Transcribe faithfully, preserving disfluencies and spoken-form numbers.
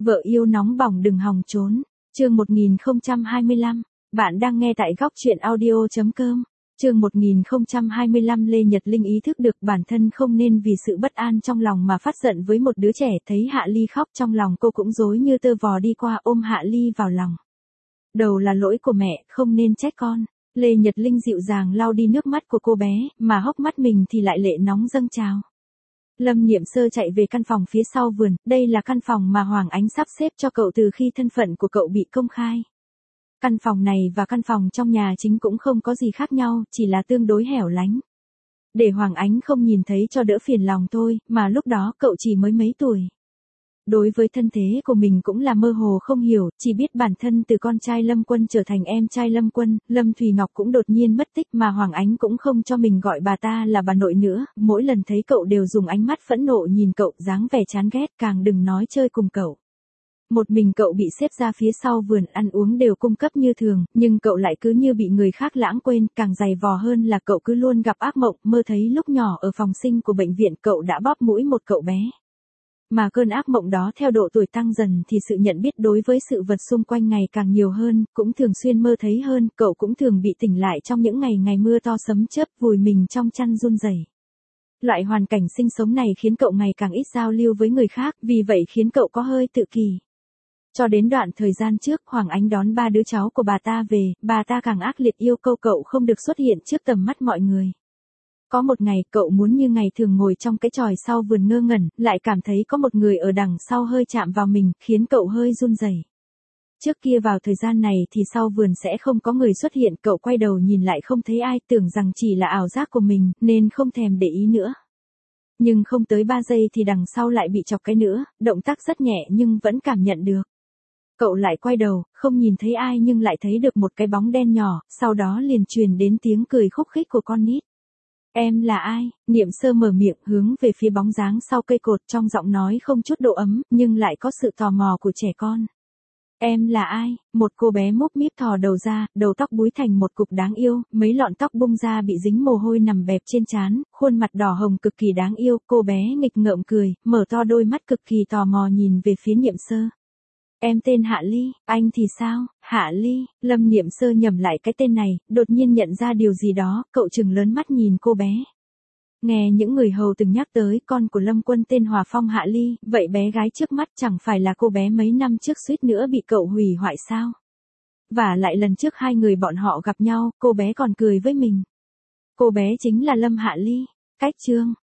Vợ yêu nóng bỏng đừng hòng trốn. Chương một nghìn không trăm hai mươi lăm. Bạn đang nghe tại góc truyện audio chấm com. Chương một nghìn không trăm hai mươi lăm. Lê Nhật Linh ý thức được bản thân không nên vì sự bất an trong lòng mà phát giận với một đứa trẻ. Thấy Hạ Ly khóc trong lòng cô cũng rối như tơ vò đi qua ôm Hạ Ly vào lòng. Đầu là lỗi của mẹ, không nên trách con. Lê Nhật Linh dịu dàng lau đi nước mắt của cô bé, mà hốc mắt mình thì lại lệ nóng dâng trào. Lâm Niệm Sơ chạy về căn phòng phía sau vườn, đây là căn phòng mà Hoàng Ánh sắp xếp cho cậu từ khi thân phận của cậu bị công khai. Căn phòng này và căn phòng trong nhà chính cũng không có gì khác nhau, chỉ là tương đối hẻo lánh. Để Hoàng Ánh không nhìn thấy cho đỡ phiền lòng thôi, mà lúc đó cậu chỉ mới mấy tuổi. Đối với thân thế của mình cũng là mơ hồ không hiểu, chỉ biết bản thân từ con trai Lâm Quân trở thành em trai Lâm Quân, Lâm Thùy Ngọc cũng đột nhiên mất tích mà Hoàng Ánh cũng không cho mình gọi bà ta là bà nội nữa, mỗi lần thấy cậu đều dùng ánh mắt phẫn nộ nhìn cậu, dáng vẻ chán ghét, càng đừng nói chơi cùng cậu. Một mình cậu bị xếp ra phía sau vườn, ăn uống đều cung cấp như thường, nhưng cậu lại cứ như bị người khác lãng quên, càng dày vò hơn là cậu cứ luôn gặp ác mộng, mơ thấy lúc nhỏ ở phòng sinh của bệnh viện cậu đã bóp mũi một cậu bé. Mà cơn ác mộng đó theo độ tuổi tăng dần thì sự nhận biết đối với sự vật xung quanh ngày càng nhiều hơn, cũng thường xuyên mơ thấy hơn, cậu cũng thường bị tỉnh lại trong những ngày ngày mưa to sấm chớp, vùi mình trong chăn run rẩy. Loại hoàn cảnh sinh sống này khiến cậu ngày càng ít giao lưu với người khác, vì vậy khiến cậu có hơi tự kỷ. Cho đến đoạn thời gian trước, Hoàng Ánh đón ba đứa cháu của bà ta về, bà ta càng ác liệt yêu cầu cậu không được xuất hiện trước tầm mắt mọi người. Có một ngày cậu muốn như ngày thường ngồi trong cái chòi sau vườn ngơ ngẩn, lại cảm thấy có một người ở đằng sau hơi chạm vào mình, khiến cậu hơi run rẩy. Trước kia vào thời gian này thì sau vườn sẽ không có người xuất hiện, cậu quay đầu nhìn lại không thấy ai, tưởng rằng chỉ là ảo giác của mình, nên không thèm để ý nữa. Nhưng không tới ba giây thì đằng sau lại bị chọc cái nữa, động tác rất nhẹ nhưng vẫn cảm nhận được. Cậu lại quay đầu, không nhìn thấy ai nhưng lại thấy được một cái bóng đen nhỏ, sau đó liền truyền đến tiếng cười khúc khích của con nít. Em là ai? Niệm Sơ mở miệng hướng về phía bóng dáng sau cây cột, trong giọng nói không chút độ ấm, nhưng lại có sự tò mò của trẻ con. Em là ai? Một cô bé múp míp thò đầu ra, đầu tóc búi thành một cục đáng yêu, mấy lọn tóc bung ra bị dính mồ hôi nằm bẹp trên trán, khuôn mặt đỏ hồng cực kỳ đáng yêu, cô bé nghịch ngợm cười, mở to đôi mắt cực kỳ tò mò nhìn về phía Niệm Sơ. Em tên Hạ Ly, anh thì sao? Hạ Ly, Lâm Niệm Sơ nhẩm lại cái tên này, đột nhiên nhận ra điều gì đó, cậu trừng lớn mắt nhìn cô bé. Nghe những người hầu từng nhắc tới con của Lâm Quân tên Hòa Phong Hạ Ly, vậy bé gái trước mắt chẳng phải là cô bé mấy năm trước suýt nữa bị cậu hủy hoại sao? Và lại lần trước hai người bọn họ gặp nhau, cô bé còn cười với mình. Cô bé chính là Lâm Hạ Ly. Cách chương.